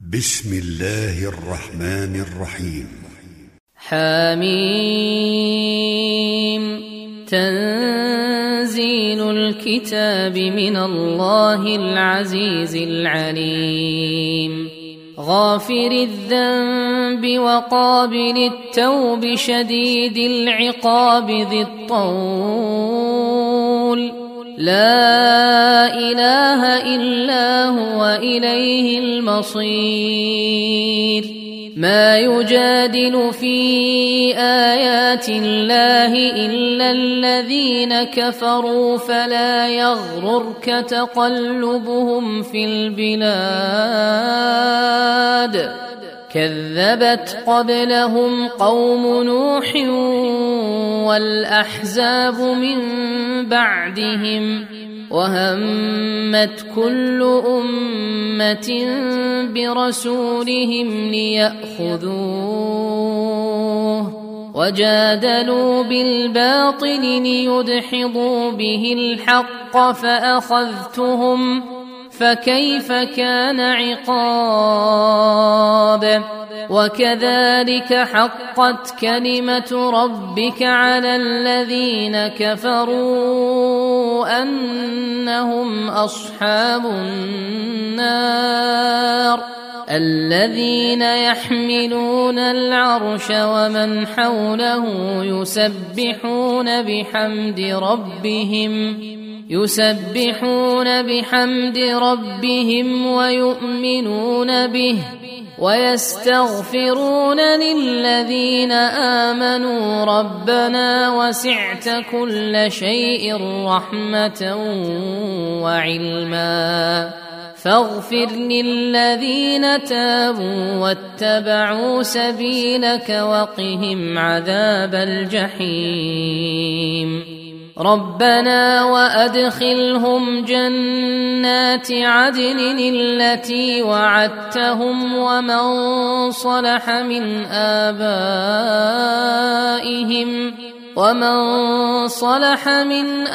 بسم الله الرحمن الرحيم. حميم. تنزيل الكتاب من الله العزيز العليم. غافر الذنب وقابل التوب شديد العقاب ذي الطول. لا إله إلا هو إليه المصير. ما يجادل في آيات الله إلا الذين كفروا فلا يغررك تقلبهم في البلاد. كذبت قبلهم قوم نوح والأحزاب من بعدهم وهمت كل أمة برسولهم ليأخذوه وجادلوا بالباطل ليدحضوا به الحق فأخذتهم فكيف كان عقاب. وكذلك حقت كلمة ربك على الذين كفروا أنهم أصحاب النار. الذين يحملون العرش ومن حوله يسبحون بحمد ربهم ويؤمنون به ويستغفرون للذين آمنوا ربنا وسعت كل شيء رحمة وعلما فاغفر للذين تابوا واتبعوا سبيلك وقهم عذاب الجحيم. ربنا وأدخلهم جنات عدن التي وعدتهم ومن صلح من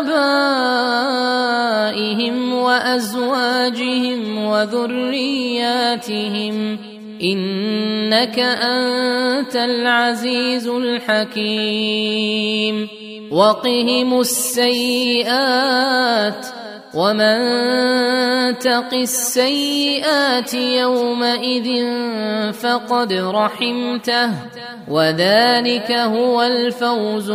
آبائهم وأزواجهم وذرياتهم إنك أنت العزيز الحكيم. وقهم السيئات ومن تق السيئات يومئذ فقد رحمته وذلك هو الفوز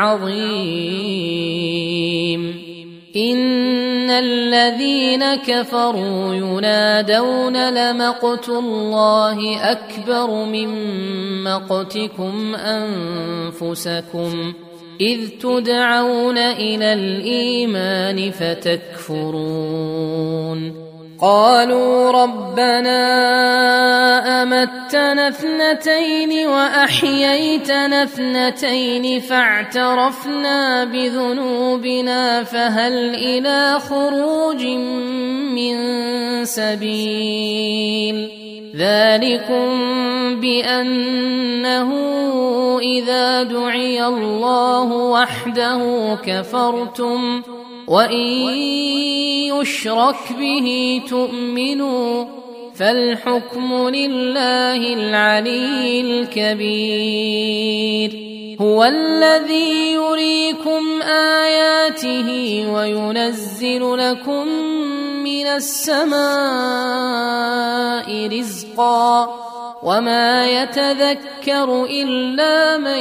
العظيم. إن الذين كفروا ينادون لمقت الله أكبر من مقتكم أنفسكم إذ تدعون إلى الإيمان فتكفرون. قالوا ربنا أمتنا اثنتين وأحييتنا اثنتين فاعترفنا بذنوبنا فهل إلى خروج من سبيل. ذلكم بأنه إذا دعي الله وحده كفرتم وإن يشرك به تؤمنوا فالحكم لله العلي الكبير. هو الذي يريكم آياته وينزل لكم من السماء رزقا وما يتذكر إلا من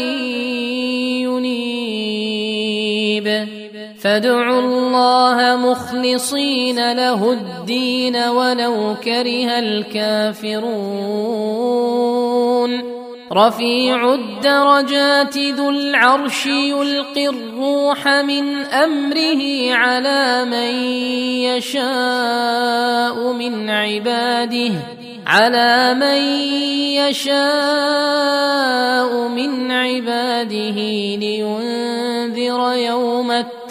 ينيب. فادعوا الله مخلصين له الدين ولو كره الكافرون. رفيع الدرجات ذو العرش يلقي الروح من أمره على من يشاء من عباده لينذر يوم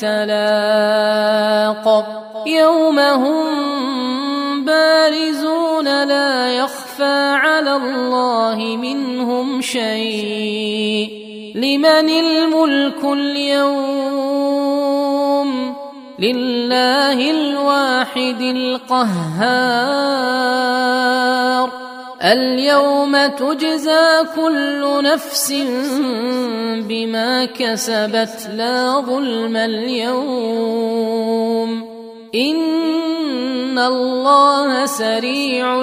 التلاق. يوم هم بارزون لا يخفى على الله منهم شيء. لمن الملك اليوم؟ لله الواحد القهار. اليوم تجزى كل نفس بما كسبت لا ظلم اليوم إن الله سريع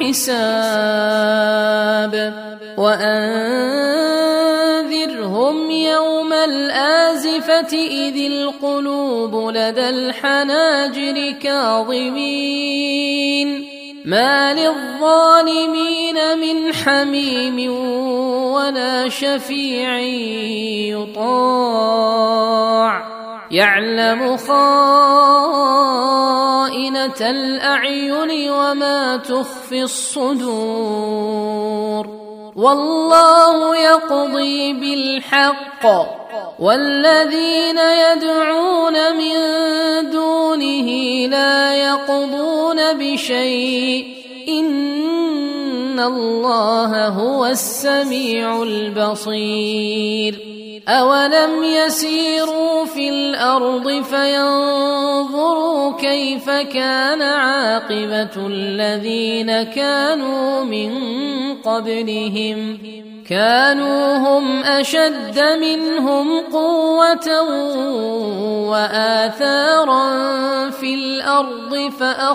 الحساب وأنذرهم يوم الآزفة إذ القلوب لدى الحناجر كاظمين ما للظالمين من حميم ولا شفيع يطاع يعلم خائنة الأعين وما تخفي الصدور والله يقضي بالحق والذين يدعون من دونه لا يقضون بشيء إن الله هو السميع البصير أولم يسيروا في الأرض فينظروا كيف كان عاقبة الذين كانوا من قبلهم كانوا هم أشد منهم قوة وآثارا في الأرض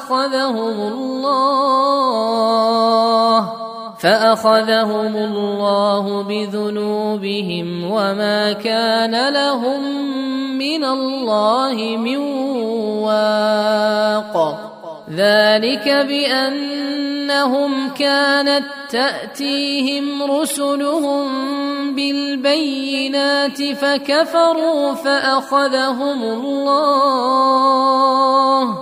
فأخذهم الله بذنوبهم وما كان لهم من الله من واق ذلك بأنهم كانت تأتيهم رسلهم بالبينات فكفروا فأخذهم الله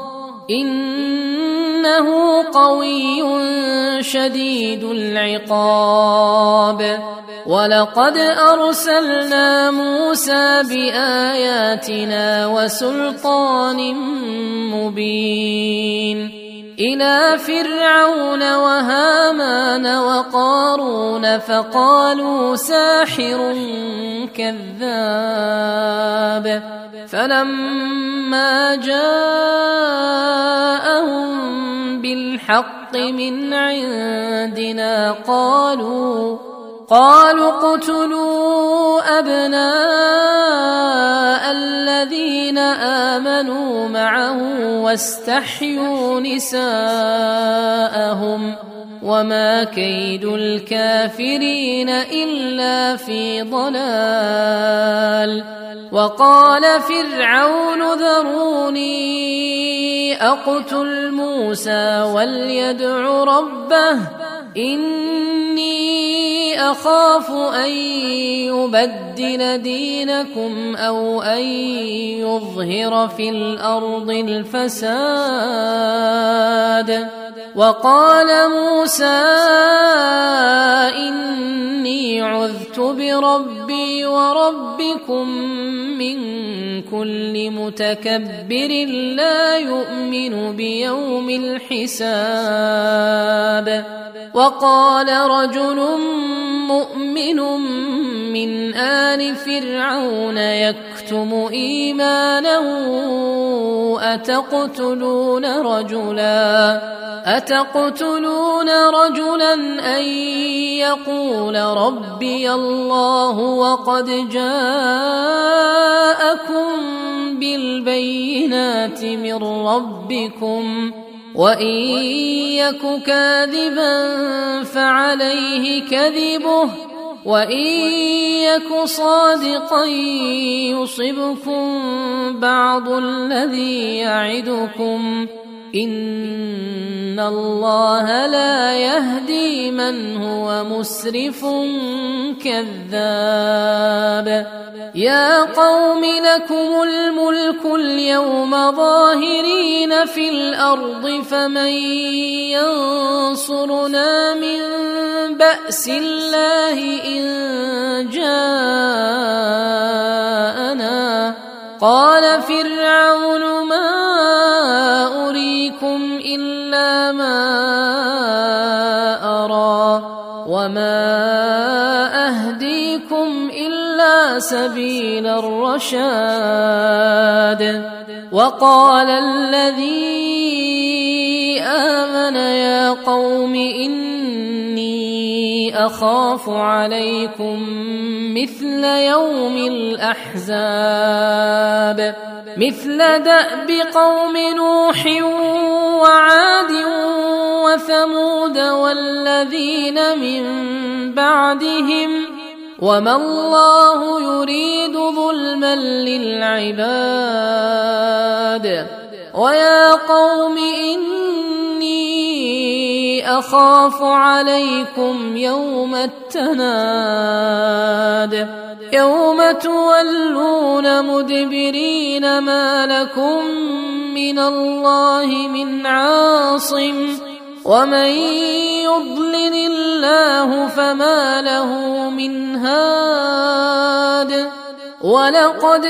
إنه قوي شديد العقاب ولقد أرسلنا موسى بآياتنا وسلطان مبين إلى فرعون وهامان وقارون فقالوا ساحر كذاب فلما جاءهم بالحق من عندنا قالوا اقتلوا أبناء الذين آمنوا معه واستحيوا نساءهم وما كيد الكافرين إلا في ضلال وقال فرعون ذروني أقتل موسى وليدع ربه إني أخاف أن يبدل دينكم أو أن يظهر في الأرض الفساد وقال موسى إني عذت بربي وربكم من كل متكبر لا يؤمن بيوم الحساب وقال رجل مؤمن من آل فرعون يكتم إيمانه أتقتلون رجلا أن يقول ربي الله وقد جاءكم بالبينات من ربكم وإن يك كاذبا فعليه كذبه وإن يك صادقا يصبكم بعض الذي يعدكم إن الله لا يهدي من هو مسرف كذاب يا قوم لكم الملك اليوم ظاهرين في الأرض فمن ينصرنا من بأس الله إن جاءنا قال فرعون ما أريكم إلا ما أرى وما أهديكم إلا سبيل الرشاد وقال الذي آمن يا قوم إني أخاف عليكم مثل يوم الأحزاب مثل دأب قوم نوح وعاد وثمود والذين من بعدهم وما الله يريد ظلما للعباد ويا قوم إني أخاف عليكم يوم التناد يوم تولون مدبرين ما لكم من الله من عاصم ومن يضلل الله فما له من هاد ولقد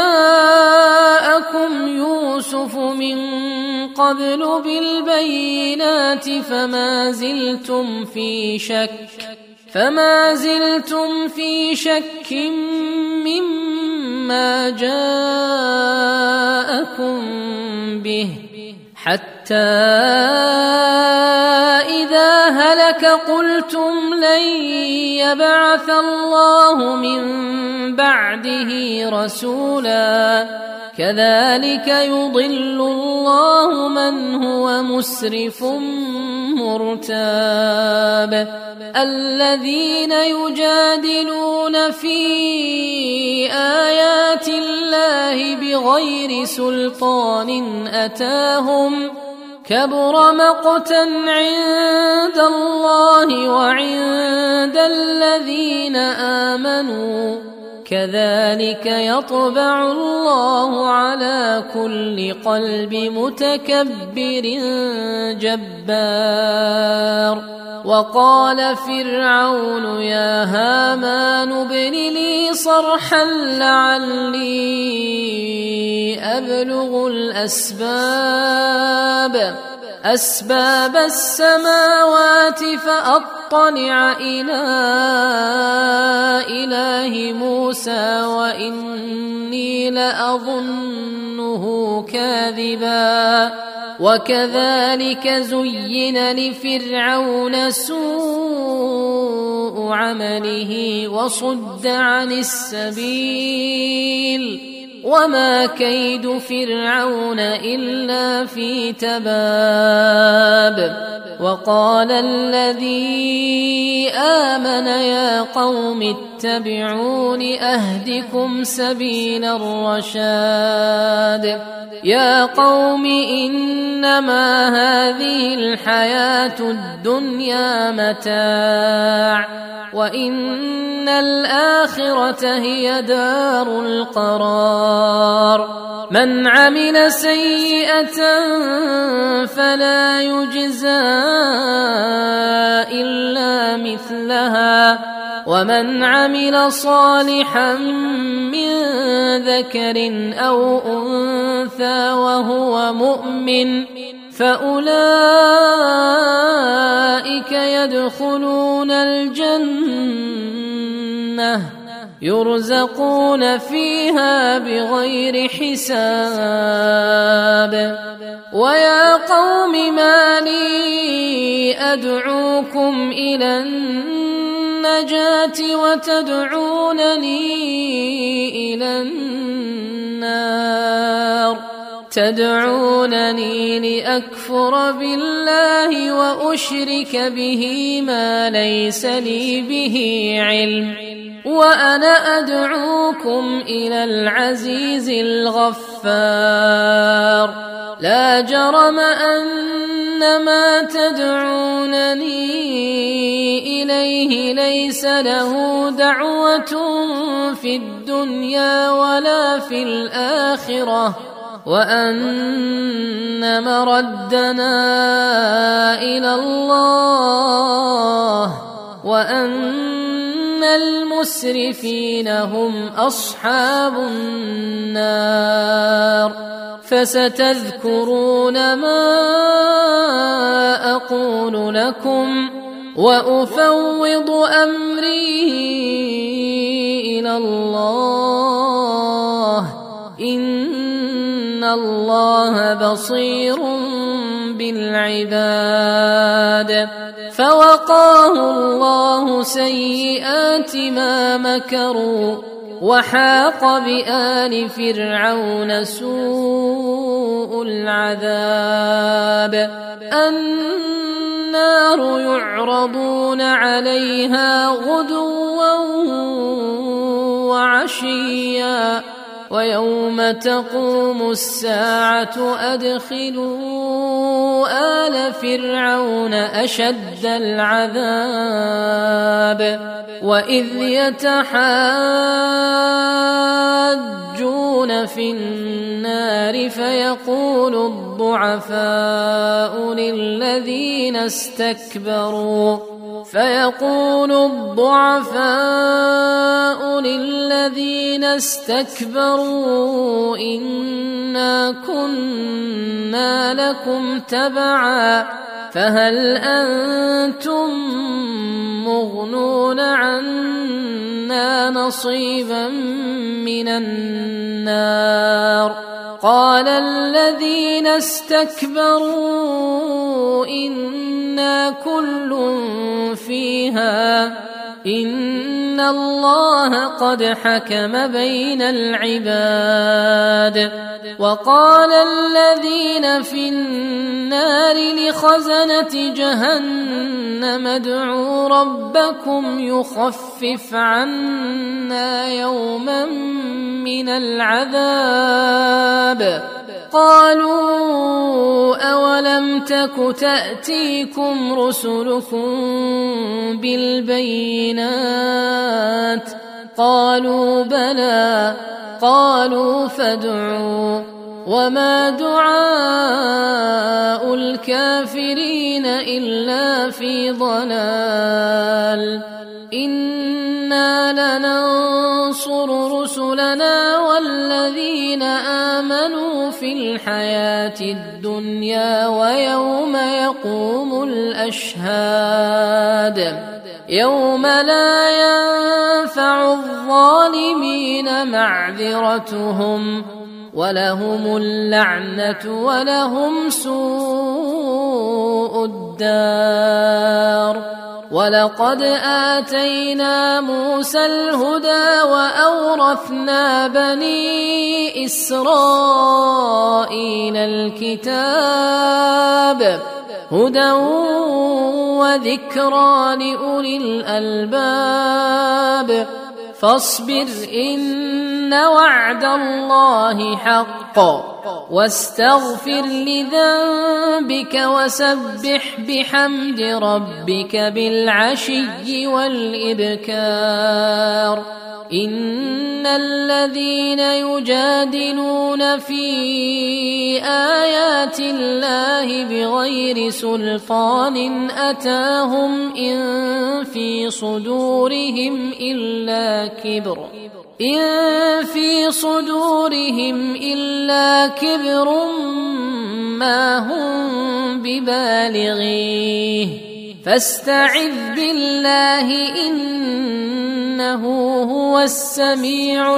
جاءكم يوسف من قبل بالبينات فما زلتم في شك مما جاءكم به حتى إذا هلك قلتم لن يبعث الله من بعده رسولا كذلك يضل الله من هو مسرف مرتاب الذين يجادلون في آيات الله بغير سلطان أتاهم كبر مقتا عند الله وعند الذين آمنوا كذلك يطبع الله على كل قلب متكبر جبار وقال فرعون يا هامان ابن لي صرحا لعلي أبلغ أسباب السماوات فأطلع إلى إله موسى وإني لأظنه كاذبا وكذلك زين لفرعون سوء عمله وصد عن السبيل وما كيد فرعون إلا في تباب وقال الذي آمن يا قوم اتبعون أهدكم سبيل الرشاد يا قوم إنما هذه الحياة الدنيا متاع وإن الآخرة هي دار القرار من عمل سيئة فلا يجزى إلا مثلها ومن عمل صالحا من ذكر أو أنثى وهو مؤمن فأولئك يدخلون الجنة يرزقون فيها بغير حساب ويا قوم ما لي أدعوكم إلى النجاة وتدعونني إلى النار تدعونني لأكفر بالله وأشرك به ما ليس لي به علم وأنا أدعوكم إلى العزيز الغفار لا جرم أن ما تدعونني إليه ليس له دعوة في الدنيا ولا في الآخرة وأن مردنا إلى الله وأن المسرفين هم أصحاب النار فستذكرون ما أقول لكم وأفوض أمري إلى الله إن الله بصير بالعباد فوقاه الله سيئات ما مكروا وحاق بآل فرعون سوء العذاب النار يعرضون عليها غدوا وعشيا ويوم تقوم الساعة أدخلوا آل فرعون أشد العذاب وإذ يتحاجون في النار فيقول الضعفاء للذين استكبروا إنا كنا لكم تبعا فهل أنتم مغنون عنا نصيبا من النار قال الذين استكبروا إنا كل فيها إن الله قد حكم بين العباد وقال الذين في النار لخزنة جهنم ادعوا ربكم يخفف عنا يوما من العذاب قالوا أولم تك تأتيكم رسلكم بالبينات قالوا بلى قالوا فادعوا وما دعاء الكافرين إلا في ضلال إنا لننصر رسلنا والذين آمنوا في الحياة الدنيا ويوم يقوم الأشهاد يوم لا ينفع الظالمين معذرتهم ولهم اللعنة ولهم سوء الدار ولقد آتينا موسى الهدى وأورثنا بني إسرائيل الكتاب هدى وذكرى لأولي الألباب فاصبر إن وعد الله حق واستغفر لذنبك وسبح بحمد ربك بالعشي والإبكار إن الذين يجادلون في آيات الله بغير سلطان أتاهم إن في صدورهم إلا كبر ما هم ببالغيه فاستعذ بالله إنه هو السميع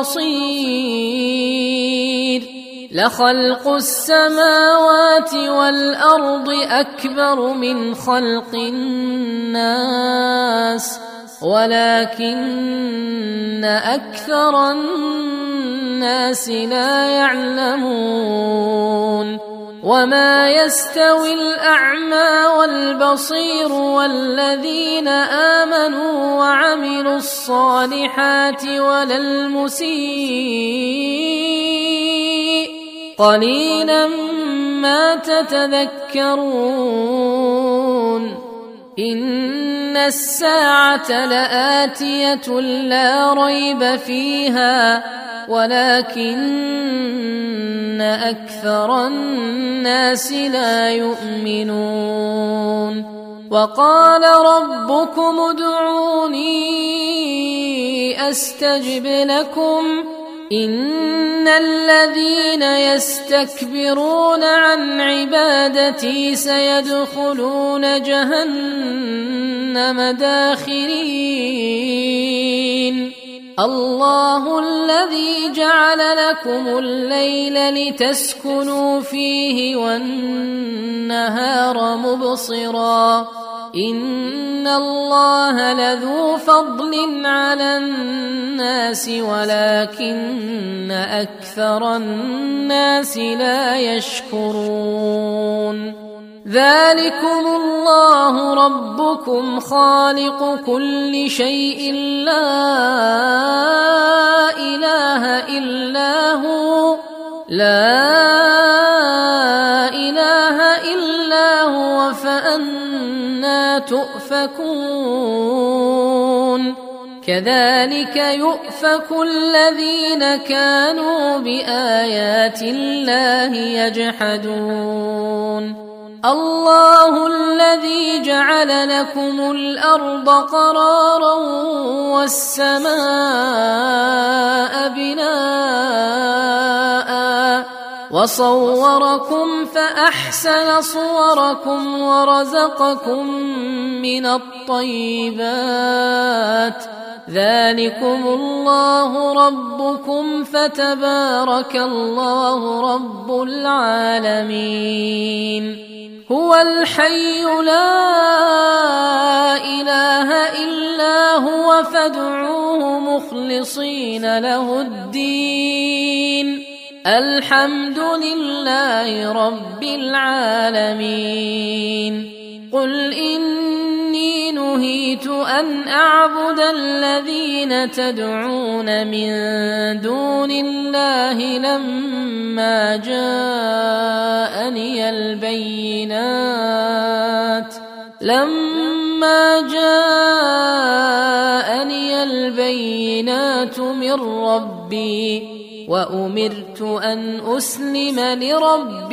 البصير لخلق السماوات والأرض أكبر من خلق الناس ولكن أكثر الناس لا يعلمون وما يستوي الأعمى والبصير والذين آمنوا وعملوا الصالحات ولا المسيء قليلا ما تتذكرون إن الساعة لآتية لا ريب فيها ولكن أكثر الناس لا يؤمنون وقال ربكم ادعوني أستجب لكم إن الذين يستكبرون عن عبادتي سيدخلون جهنم داخرين الله الذي جعل لكم الليل لتسكنوا فيه والنهار مبصرا إن الله لذو فضل على الناس ولكن أكثر الناس لا يشكرون ذلكم الله ربكم خالق كل شيء لا إله إلا هو فأنى تؤفكون كذلك يؤفك الذين كانوا بآيات الله يجحدون الله الذي جعل لكم الأرض قرارا والسماء بناء وصوركم فأحسن صوركم ورزقكم من الطيبات ذلكم الله ربكم فتبارك الله رب العالمين هو الحي لا إله إلا هو فادعوه مخلصين له الدين الحمد لله رب العالمين قل إني نهيت أن أعبد الذين تدعون من دون الله لما جاءني البينات من ربي وأمرت أن أسلم لرب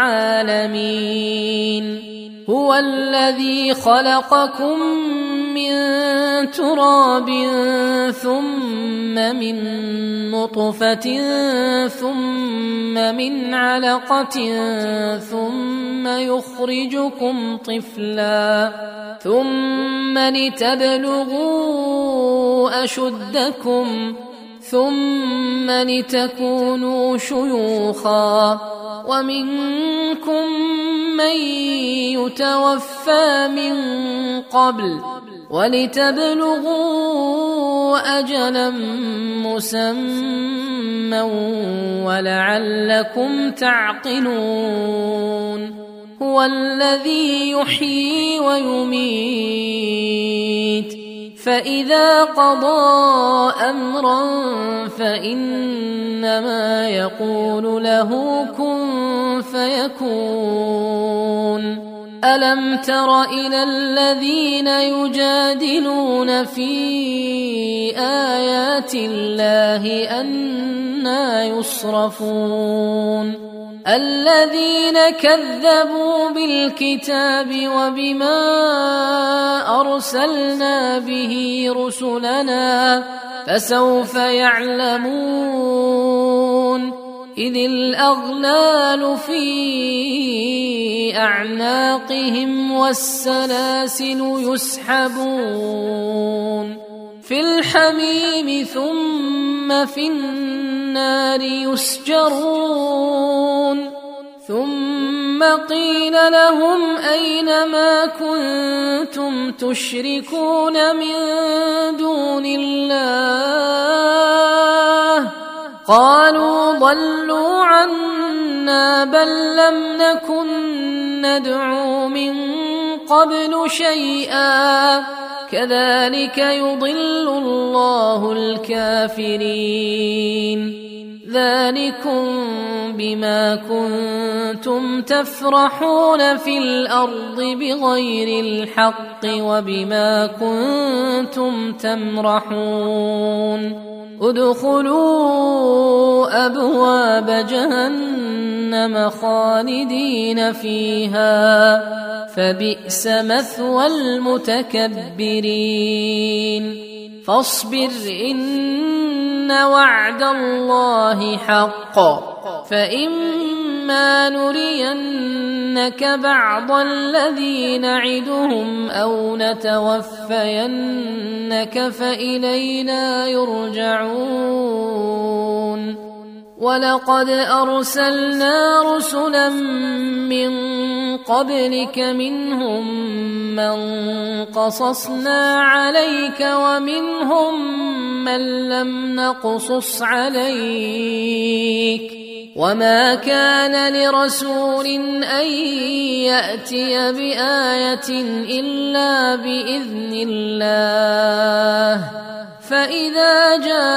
العالمين هو الذي خلقكم من تراب ثم من نطفة ثم من علقة ثم يخرجكم طفلا ثم لتبلغوا أشدكم ثم لتكونوا شيوخا ومنكم من يتوفى من قبل ولتبلغوا أجلا مسمى ولعلكم تعقلون هو الذي يحيي ويميت فإذا قضى أمرا فإنما يقول له كن فيكون ألم تر إلى الذين يجادلون في آيات الله أنى يصرفون الذين كذبوا بالكتاب وبما أرسلنا به رسلنا فسوف يعلمون إذ الأغلال في أعناقهم والسلاسل يسحبون في الحميم ثم في النار يسجرون ثم قيل لهم أين ما كنتم تشركون من دون الله قالوا ضلوا عنا بل لم نكن ندعو من قبل شيئا كذلك يضل الله الكافرين ذلكم بما كنتم تفرحون في الأرض بغير الحق وبما كنتم تمرحون ادخلوا أبواب جهنم خالدين فيها فبئس مثوى المتكبرين فاصبر إن وعد الله حق فإما نرينك بعض الذي نعدهم أو نتوفينك فإلينا يرجعون ولقد أرسلنا رسلا من قبلك منهم من قصصنا عليك ومنهم من لم نقصص عليك وما كان لرسول أن يأتي بآية إلا بإذن الله فإذا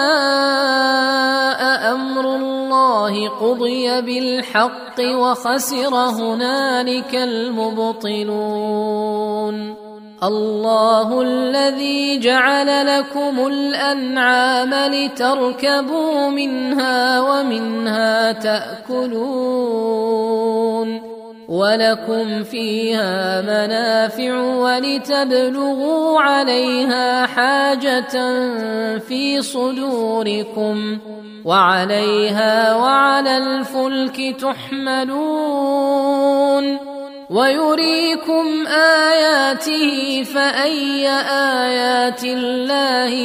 جاء أمر الله قضي بالحق وخسر هنالك المبطلون الله الذي جعل لكم الأنعام لتركبوا منها ومنها تأكلون ولكم فيها منافع ولتبلغوا عليها حاجة في صدوركم وعليها وعلى الفلك تحملون ويريكم آياته فأي آيات الله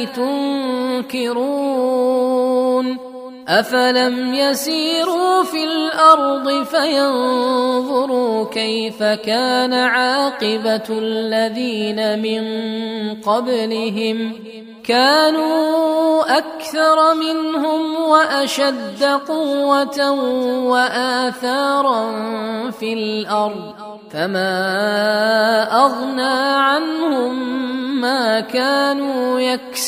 تنكرون أفلم يسيروا في الأرض فينظروا كيف كان عاقبة الذين من قبلهم كانوا أكثر منهم وأشد قوة وآثارا في الأرض فما أغنى عنهم ما كانوا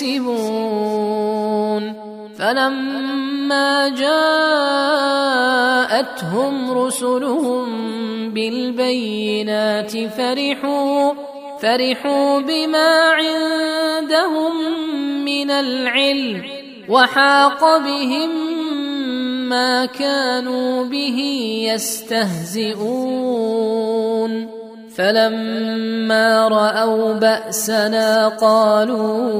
يكسبون فلما جاءتهم رسلهم بالبينات فرحوا بما عندهم من العلم وحاق بهم ما كانوا به يستهزئون فلما رأوا بأسنا قالوا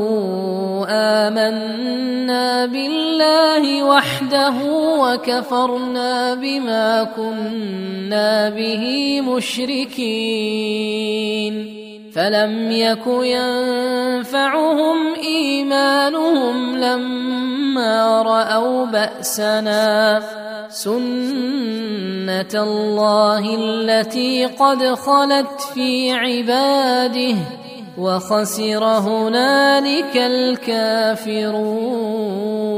آمنا بالله وحده وكفرنا بما كنا به مشركين فلم يك ينفعهم إيمانهم لما رأوا بأسنا سنة الله التي قد خلت في عباده وخسر هنالك الكافرون